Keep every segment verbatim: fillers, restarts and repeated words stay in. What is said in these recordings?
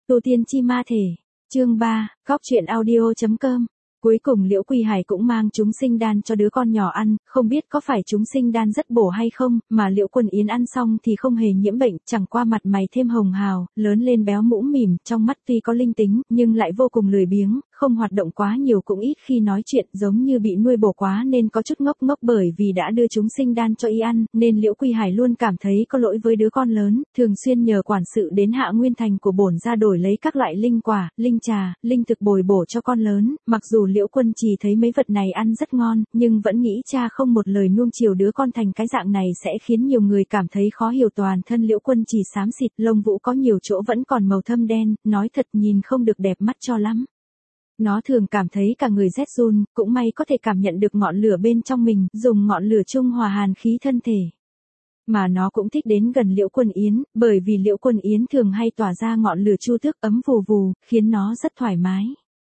Tu tiên chi ma thể. Chương ba, cóc truyện audio chấm com. Cuối cùng Liễu Quỳ Hải cũng mang chúng sinh đan cho đứa con nhỏ ăn, không biết có phải chúng sinh đan rất bổ hay không, mà Liễu Quân Yến ăn xong thì không hề nhiễm bệnh, chẳng qua mặt mày thêm hồng hào, lớn lên béo mũm mỉm, trong mắt tuy có linh tính, nhưng lại vô cùng lười biếng, không hoạt động quá nhiều cũng ít khi nói chuyện, giống như bị nuôi bổ quá nên có chút ngốc ngốc bởi vì đã đưa chúng sinh đan cho y ăn, nên Liễu Quỳ Hải luôn cảm thấy có lỗi với đứa con lớn, thường xuyên nhờ quản sự đến Hạ Nguyên Thành của bổn ra đổi lấy các loại linh quả, linh trà, linh thực bồi bổ cho con lớn, mặc dù Liễu Quân Trì thấy mấy vật này ăn rất ngon, nhưng vẫn nghĩ cha không một lời nuông chiều đứa con thành cái dạng này sẽ khiến nhiều người cảm thấy khó hiểu. Toàn thân Liễu Quân Trì xám xịt, lông vũ có nhiều chỗ vẫn còn màu thâm đen, nói thật nhìn không được đẹp mắt cho lắm. Nó thường cảm thấy cả người rét run, cũng may có thể cảm nhận được ngọn lửa bên trong mình, dùng ngọn lửa trung hòa hàn khí thân thể. Mà nó cũng thích đến gần Liễu Quân Yến, bởi vì Liễu Quân Yến thường hay tỏa ra ngọn lửa chu tước ấm vù vù, khiến nó rất thoải mái.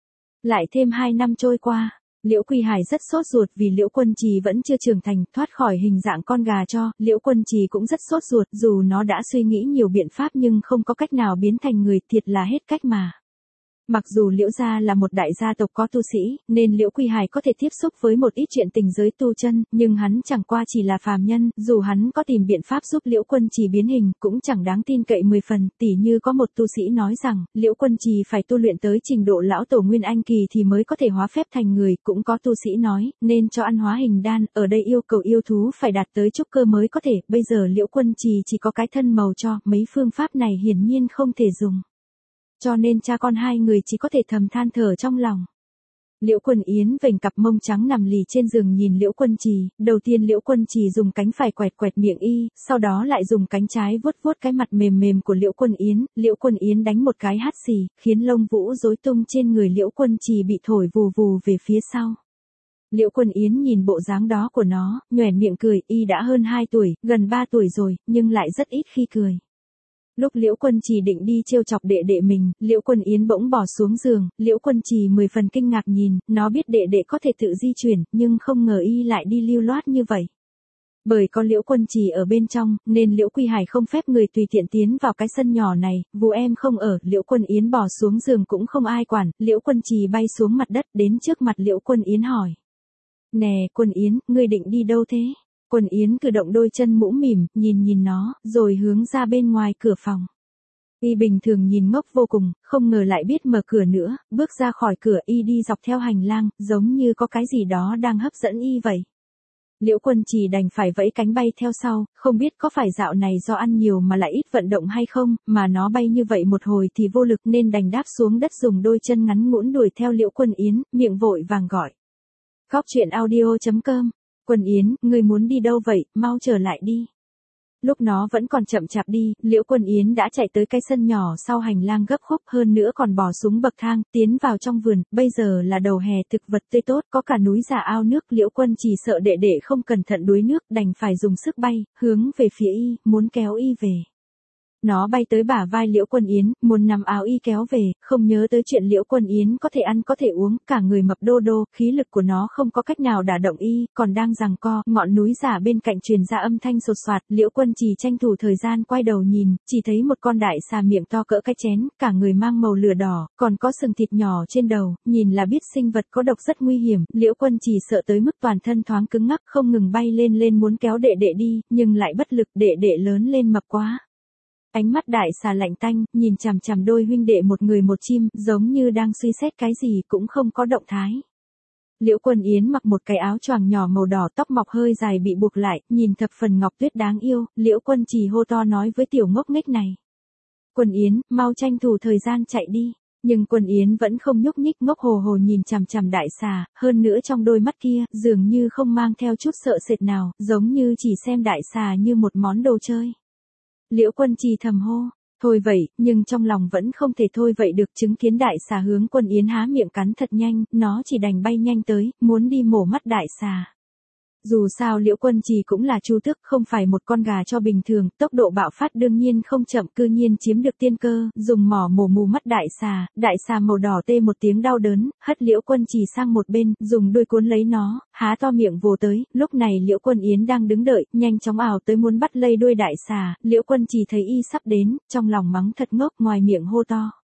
Lại thêm hai năm trôi qua, Liễu Quỳ Hải rất sốt ruột vì Liễu Quân Trì vẫn chưa trưởng thành, thoát khỏi hình dạng con gà cho, Liễu Quân Trì cũng rất sốt ruột, dù nó đã suy nghĩ nhiều biện pháp nhưng không có cách nào biến thành người, thiệt là hết cách mà. Mặc dù Liễu gia là một đại gia tộc có tu sĩ, nên Liễu Quỳ Hải có thể tiếp xúc với một ít chuyện tình giới tu chân, nhưng hắn chẳng qua chỉ là phàm nhân, dù hắn có tìm biện pháp giúp Liễu Quân Trì biến hình, cũng chẳng đáng tin cậy mười phần, tỉ như có một tu sĩ nói rằng, Liễu Quân Trì phải tu luyện tới trình độ lão tổ Nguyên Anh kỳ thì mới có thể hóa phép thành người, cũng có tu sĩ nói, nên cho ăn hóa hình đan, ở đây yêu cầu yêu thú phải đạt tới trúc cơ mới có thể, bây giờ Liễu Quân Trì chỉ có cái thân màu cho, mấy phương pháp này hiển nhiên không thể dùng. Cho nên cha con hai người chỉ có thể thầm than thở trong lòng. Liễu Quân Yến vểnh cặp mông trắng nằm lì trên giường nhìn Liễu Quân Trì, đầu tiên Liễu Quân Trì dùng cánh phải quẹt quẹt miệng y, sau đó lại dùng cánh trái vuốt vuốt cái mặt mềm mềm của Liễu Quân Yến, Liễu Quân Yến đánh một cái hắt xì, khiến lông vũ rối tung trên người Liễu Quân Trì bị thổi vù vù về phía sau. Liễu Quân Yến nhìn bộ dáng đó của nó, nhoẻn miệng cười, y đã hơn hai tuổi, gần ba tuổi rồi, nhưng lại rất ít khi cười. Lúc Liễu Quân Trì định đi trêu chọc đệ đệ mình, Liễu Quân Yến bỗng bỏ xuống giường, Liễu Quân Trì mười phần kinh ngạc nhìn, nó biết đệ đệ có thể tự di chuyển, nhưng không ngờ y lại đi lưu loát như vậy. Bởi có Liễu Quân Trì ở bên trong, nên Liễu Quỳ Hải không phép người tùy tiện tiến vào cái sân nhỏ này, vụ em không ở, Liễu Quân Yến bỏ xuống giường cũng không ai quản, Liễu Quân Trì bay xuống mặt đất đến trước mặt Liễu Quân Yến hỏi. Nè, Quân Yến, ngươi định đi đâu thế? Quân Yến cử động đôi chân mũm mỉm, nhìn nhìn nó, rồi hướng ra bên ngoài cửa phòng. Y bình thường nhìn ngốc vô cùng, không ngờ lại biết mở cửa nữa, bước ra khỏi cửa y đi dọc theo hành lang, giống như có cái gì đó đang hấp dẫn y vậy. Liễu Quân Trì đành phải vẫy cánh bay theo sau, không biết có phải dạo này do ăn nhiều mà lại ít vận động hay không, mà nó bay như vậy một hồi thì vô lực nên đành đáp xuống đất dùng đôi chân ngắn ngũn đuổi theo Liễu Quân Yến, miệng vội vàng gọi. Cóc truyện audio chấm com. Quân Yến, ngươi muốn đi đâu vậy, mau trở lại đi. Lúc nó vẫn còn chậm chạp đi, Liễu Quân Yến đã chạy tới cái sân nhỏ sau hành lang gấp khúc, hơn nữa còn bò xuống bậc thang, tiến vào trong vườn, bây giờ là đầu hè thực vật tươi tốt, có cả núi giả ao nước, Liễu Quân Trì sợ đệ đệ không cẩn thận đuối nước, đành phải dùng sức bay, hướng về phía y, muốn kéo y về. Nó bay tới bả vai Liễu Quân Yến, muốn nắm áo y kéo về, không nhớ tới chuyện Liễu Quân Yến có thể ăn có thể uống, cả người mập đô đô, khí lực của nó không có cách nào đả động y, còn đang giằng co, ngọn núi giả bên cạnh truyền ra âm thanh sột soạt, Liễu Quân Trì tranh thủ thời gian quay đầu nhìn, chỉ thấy một con đại xà miệng to cỡ cái chén, cả người mang màu lửa đỏ, còn có sừng thịt nhỏ trên đầu, nhìn là biết sinh vật có độc rất nguy hiểm, Liễu Quân Trì sợ tới mức toàn thân thoáng cứng ngắc, không ngừng bay lên lên muốn kéo đệ đệ đi, nhưng lại bất lực, đệ đệ lớn lên mập quá. Ánh mắt đại xà lạnh tanh, nhìn chằm chằm đôi huynh đệ một người một chim, giống như đang suy xét cái gì cũng không có động thái. Liễu Quân Yến mặc một cái áo choàng nhỏ màu đỏ, tóc mọc hơi dài bị buộc lại, nhìn thập phần ngọc tuyết đáng yêu, Liễu Quân Trì hô to nói với tiểu ngốc nghếch này. Quân Yến, mau tranh thủ thời gian chạy đi. Nhưng Quân Yến vẫn không nhúc nhích, ngốc hồ hồ nhìn chằm chằm đại xà, hơn nữa trong đôi mắt kia, dường như không mang theo chút sợ sệt nào, giống như chỉ xem đại xà như một món đồ chơi. Liễu Quân Trì thầm hô, thôi vậy, nhưng trong lòng vẫn không thể thôi vậy được, chứng kiến đại xà hướng Quân Yến há miệng cắn thật nhanh, nó chỉ đành bay nhanh tới, muốn đi mổ mắt đại xà. Dù sao Liễu Quân Trì cũng là chu tước, không phải một con gà cho bình thường, tốc độ bạo phát đương nhiên không chậm, cư nhiên chiếm được tiên cơ, dùng mỏ mổ mù mắt đại xà, đại xà màu đỏ tê một tiếng đau đớn, hất Liễu Quân Trì sang một bên, dùng đuôi cuốn lấy nó, há to miệng vồ tới, lúc này Liễu Quân Yến đang đứng đợi, nhanh chóng ảo tới muốn bắt lây đuôi đại xà, Liễu Quân Trì thấy y sắp đến, trong lòng mắng thật ngốc, ngoài miệng hô to.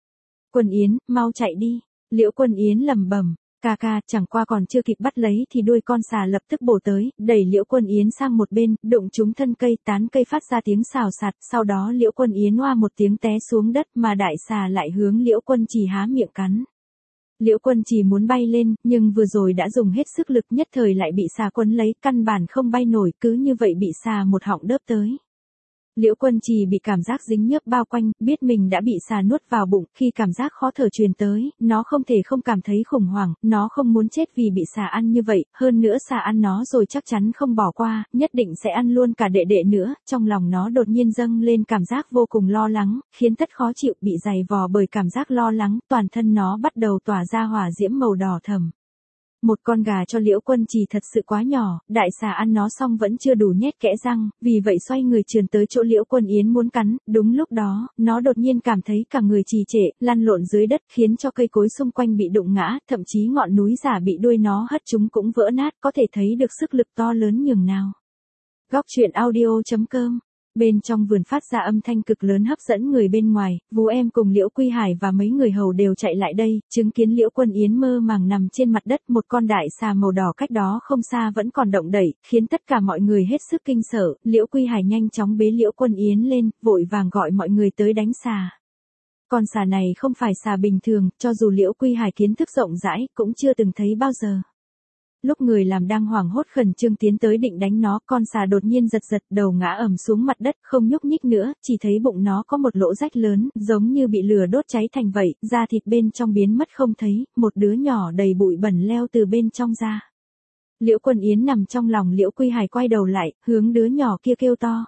Quân Yến, mau chạy đi. Liễu Quân Yến lẩm bẩm, ca ca, chẳng qua còn chưa kịp bắt lấy thì đuôi con xà lập tức bổ tới, đẩy Liễu Quân Yến sang một bên, đụng trúng thân cây, tán cây phát ra tiếng xào xạc, sau đó Liễu Quân Yến oa một tiếng té xuống đất mà đại xà lại hướng Liễu Quân Trì há miệng cắn. Liễu Quân Trì muốn bay lên, nhưng vừa rồi đã dùng hết sức lực, nhất thời lại bị xà quấn lấy, căn bản không bay nổi, cứ như vậy bị xà một họng đớp tới. Liễu Quân Trì bị cảm giác dính nhớp bao quanh, biết mình đã bị xà nuốt vào bụng, khi cảm giác khó thở truyền tới, nó không thể không cảm thấy khủng hoảng, nó không muốn chết vì bị xà ăn như vậy, hơn nữa xà ăn nó rồi chắc chắn không bỏ qua, nhất định sẽ ăn luôn cả đệ đệ nữa, trong lòng nó đột nhiên dâng lên cảm giác vô cùng lo lắng, khiến tất khó chịu, bị dày vò bởi cảm giác lo lắng, toàn thân nó bắt đầu tỏa ra hỏa diễm màu đỏ thẫm. Một con gà cho Liễu Quân Trì thật sự quá nhỏ, đại xà ăn nó xong vẫn chưa đủ nhét kẽ răng, vì vậy xoay người trườn tới chỗ Liễu Quân Yến muốn cắn, đúng lúc đó, nó đột nhiên cảm thấy cả người trì trệ, lăn lộn dưới đất khiến cho cây cối xung quanh bị đụng ngã, thậm chí ngọn núi giả bị đuôi nó hất chúng cũng vỡ nát, có thể thấy được sức lực to lớn nhường nào. Góc truyện audio chấm com. Bên trong vườn phát ra âm thanh cực lớn hấp dẫn người bên ngoài, Vú Em cùng Liễu Quy Hải và mấy người hầu đều chạy lại đây, chứng kiến Liễu Quân Yến mơ màng nằm trên mặt đất, một con đại xà màu đỏ cách đó không xa vẫn còn động đẩy, khiến tất cả mọi người hết sức kinh sợ. Liễu Quy Hải nhanh chóng bế Liễu Quân Yến lên, vội vàng gọi mọi người tới đánh xà. Con xà này không phải xà bình thường, cho dù Liễu Quy Hải kiến thức rộng rãi, cũng chưa từng thấy bao giờ. Lúc người làm đang hoảng hốt khẩn trương tiến tới định đánh nó, con xà đột nhiên giật giật, đầu ngã ầm xuống mặt đất, không nhúc nhích nữa, chỉ thấy bụng nó có một lỗ rách lớn, giống như bị lửa đốt cháy thành vậy, da thịt bên trong biến mất không thấy, một đứa nhỏ đầy bụi bẩn leo từ bên trong ra. Liễu Quân Yến nằm trong lòng Liễu Quy Hải quay đầu lại, hướng đứa nhỏ kia kêu to.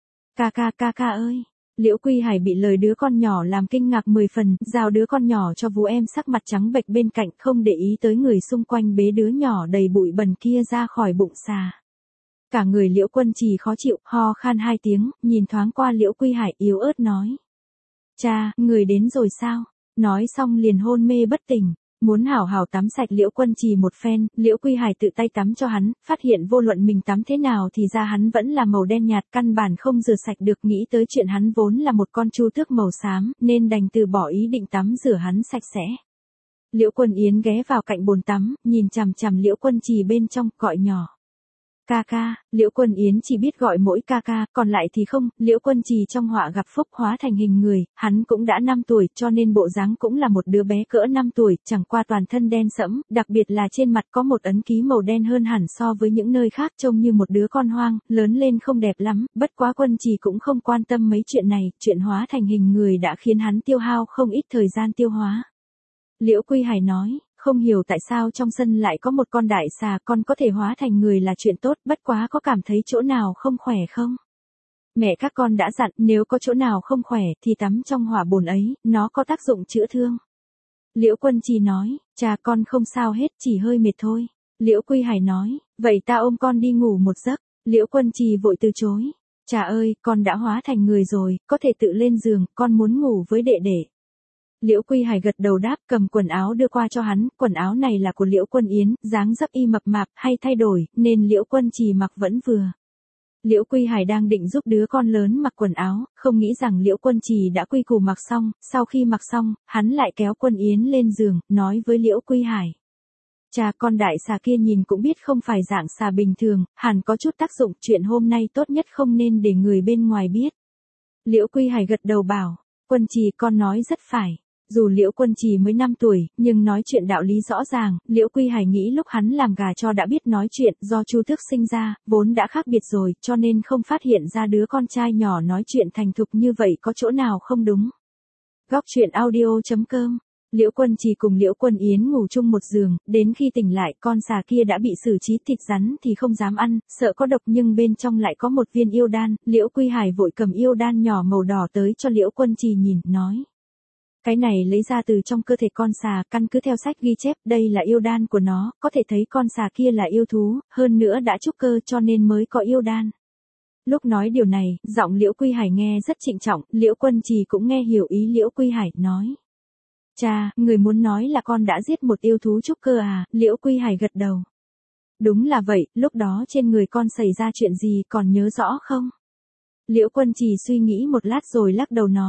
Ca ca ca ca ơi! Liễu Quy Hải bị lời đứa con nhỏ làm kinh ngạc mười phần, giao đứa con nhỏ cho Vú Em sắc mặt trắng bệch bên cạnh, không để ý tới người xung quanh, bế đứa nhỏ đầy bụi bẩn kia ra khỏi bụng xà. Cả người Liễu Quân Trì khó chịu, ho khan hai tiếng, nhìn thoáng qua Liễu Quy Hải yếu ớt nói. Cha, người đến rồi sao? Nói xong liền hôn mê bất tỉnh. Muốn hảo hảo tắm sạch Liễu Quân Trì một phen, Liễu Quy Hải tự tay tắm cho hắn, phát hiện vô luận mình tắm thế nào thì da hắn vẫn là màu đen nhạt, căn bản không rửa sạch được, nghĩ tới chuyện hắn vốn là một con chu tước màu xám, nên đành từ bỏ ý định tắm rửa hắn sạch sẽ. Liễu Quân Yến ghé vào cạnh bồn tắm, nhìn chằm chằm Liễu Quân Trì bên trong, gọi nhỏ. Ca ca, Liễu Quân Yến chỉ biết gọi mỗi ca ca, còn lại thì không, Liễu Quân Trì trong họa gặp phúc hóa thành hình người, hắn cũng đã năm tuổi, cho nên bộ dáng cũng là một đứa bé cỡ năm tuổi, chẳng qua toàn thân đen sẫm, đặc biệt là trên mặt có một ấn ký màu đen hơn hẳn so với những nơi khác, trông như một đứa con hoang, lớn lên không đẹp lắm, bất quá Quân Trì cũng không quan tâm mấy chuyện này, chuyện hóa thành hình người đã khiến hắn tiêu hao không ít thời gian tiêu hóa. Liễu Quy Hải nói. Không hiểu tại sao trong sân lại có một con đại xà, con có thể hóa thành người là chuyện tốt, bất quá có cảm thấy chỗ nào không khỏe không? Mẹ các con đã dặn, nếu có chỗ nào không khỏe thì tắm trong hỏa bồn ấy, nó có tác dụng chữa thương. Liễu Quân Trì nói, cha con không sao hết, chỉ hơi mệt thôi. Liễu Quy Hải nói, vậy ta ôm con đi ngủ một giấc. Liễu Quân Trì vội từ chối. Cha ơi, con đã hóa thành người rồi, có thể tự lên giường, con muốn ngủ với đệ đệ. Liễu Quy Hải gật đầu đáp, cầm quần áo đưa qua cho hắn, quần áo này là của Liễu Quân Yến, dáng dấp y mập mạp, hay thay đổi, nên Liễu Quân Trì mặc vẫn vừa. Liễu Quy Hải đang định giúp đứa con lớn mặc quần áo, không nghĩ rằng Liễu Quân Trì đã quy củ mặc xong, sau khi mặc xong, hắn lại kéo Quân Yến lên giường, nói với Liễu Quy Hải. Cha, con đại xà kia nhìn cũng biết không phải dạng xà bình thường, hẳn có chút tác dụng, chuyện hôm nay tốt nhất không nên để người bên ngoài biết. Liễu Quy Hải gật đầu bảo, Quân Trì con nói rất phải. Dù Liễu Quân Trì mới năm tuổi, nhưng nói chuyện đạo lý rõ ràng, Liễu Quy Hải nghĩ lúc hắn làm gà cho đã biết nói chuyện, do Chu Tước sinh ra, vốn đã khác biệt rồi, cho nên không phát hiện ra đứa con trai nhỏ nói chuyện thành thục như vậy có chỗ nào không đúng. Góc truyện audio chấm com. Liễu Quân Trì cùng Liễu Quân Yến ngủ chung một giường, đến khi tỉnh lại con xà kia đã bị xử trí, thịt rắn thì không dám ăn, sợ có độc nhưng bên trong lại có một viên yêu đan, Liễu Quy Hải vội cầm yêu đan nhỏ màu đỏ tới cho Liễu Quân Trì nhìn, nói. Cái này lấy ra từ trong cơ thể con xà, căn cứ theo sách ghi chép, đây là yêu đan của nó, có thể thấy con xà kia là yêu thú, hơn nữa đã trúc cơ cho nên mới có yêu đan. Lúc nói điều này, giọng Liễu Quy Hải nghe rất trịnh trọng, Liễu Quân Trì cũng nghe hiểu ý Liễu Quy Hải, nói. Cha, người muốn nói là con đã giết một yêu thú trúc cơ à? Liễu Quy Hải gật đầu. Đúng là vậy, lúc đó trên người con xảy ra chuyện gì còn nhớ rõ không? Liễu Quân Trì suy nghĩ một lát rồi lắc đầu nói.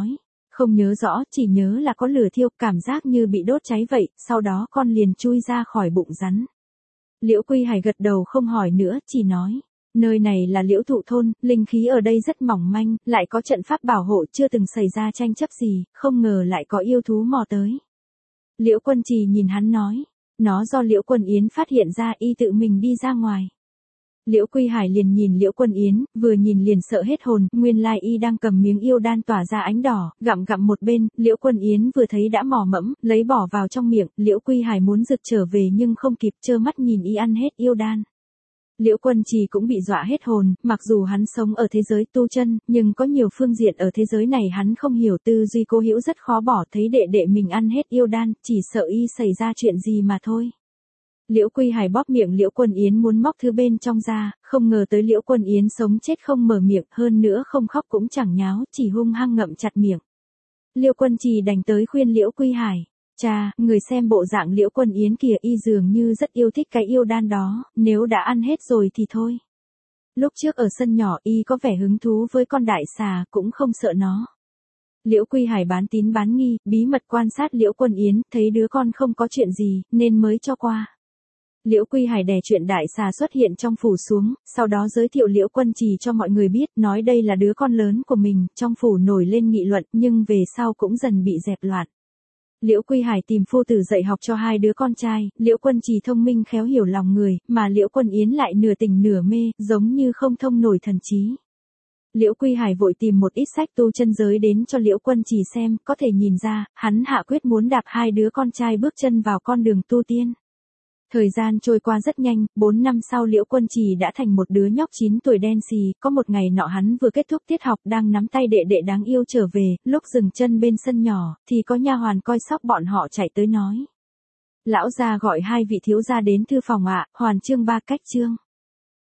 Không nhớ rõ, chỉ nhớ là có lửa thiêu, cảm giác như bị đốt cháy vậy, sau đó con liền chui ra khỏi bụng rắn. Liễu Quy Hải gật đầu không hỏi nữa, chỉ nói, nơi này là Liễu Thụ thôn, linh khí ở đây rất mỏng manh, lại có trận pháp bảo hộ, chưa từng xảy ra tranh chấp gì, không ngờ lại có yêu thú mò tới. Liễu Quân Trì nhìn hắn nói, nó do Liễu Quân Yến phát hiện ra, y tự mình đi ra ngoài. Liễu Quy Hải liền nhìn Liễu Quân Yến, vừa nhìn liền sợ hết hồn, nguyên lai y đang cầm miếng yêu đan tỏa ra ánh đỏ, gặm gặm một bên, Liễu Quân Yến vừa thấy đã mò mẫm, lấy bỏ vào trong miệng, Liễu Quy Hải muốn rực trở về nhưng không kịp, trơ mắt nhìn y ăn hết yêu đan. Liễu Quân Trì cũng bị dọa hết hồn, mặc dù hắn sống ở thế giới tu chân, nhưng có nhiều phương diện ở thế giới này hắn không hiểu, tư duy Cố Hữu rất khó bỏ, thấy đệ đệ mình ăn hết yêu đan, chỉ sợ y xảy ra chuyện gì mà thôi. Liễu Quy Hải bóp miệng Liễu Quân Yến muốn móc thứ bên trong ra, không ngờ tới Liễu Quân Yến sống chết không mở miệng, hơn nữa không khóc cũng chẳng nháo, chỉ hung hăng ngậm chặt miệng. Liễu Quân Trì đành tới khuyên Liễu Quy Hải, cha, người xem bộ dạng Liễu Quân Yến kìa, y dường như rất yêu thích cái yêu đan đó, nếu đã ăn hết rồi thì thôi. Lúc trước ở sân nhỏ y có vẻ hứng thú với con đại xà, cũng không sợ nó. Liễu Quy Hải bán tín bán nghi, bí mật quan sát Liễu Quân Yến, thấy đứa con không có chuyện gì, nên mới cho qua. Liễu Quy Hải đè chuyện đại xà xuất hiện trong phủ xuống, sau đó giới thiệu Liễu Quân Trì cho mọi người biết, nói đây là đứa con lớn của mình, trong phủ nổi lên nghị luận, nhưng về sau cũng dần bị dẹp loạn. Liễu Quy Hải tìm phu tử dạy học cho hai đứa con trai, Liễu Quân Trì thông minh khéo hiểu lòng người, mà Liễu Quân Yến lại nửa tỉnh nửa mê, giống như không thông nổi thần trí. Liễu Quy Hải vội tìm một ít sách tu chân giới đến cho Liễu Quân Trì xem, có thể nhìn ra, hắn hạ quyết muốn đạp hai đứa con trai bước chân vào con đường tu tiên. Thời gian trôi qua rất nhanh, bốn năm sau Liễu Quân Trì đã thành một đứa nhóc chín tuổi đen xì, có một ngày nọ hắn vừa kết thúc tiết học đang nắm tay đệ đệ đáng yêu trở về, lúc dừng chân bên sân nhỏ, thì có nha hoàn coi sóc bọn họ chạy tới nói. Lão gia gọi hai vị thiếu gia đến thư phòng ạ, hoàn chương ba cách chương.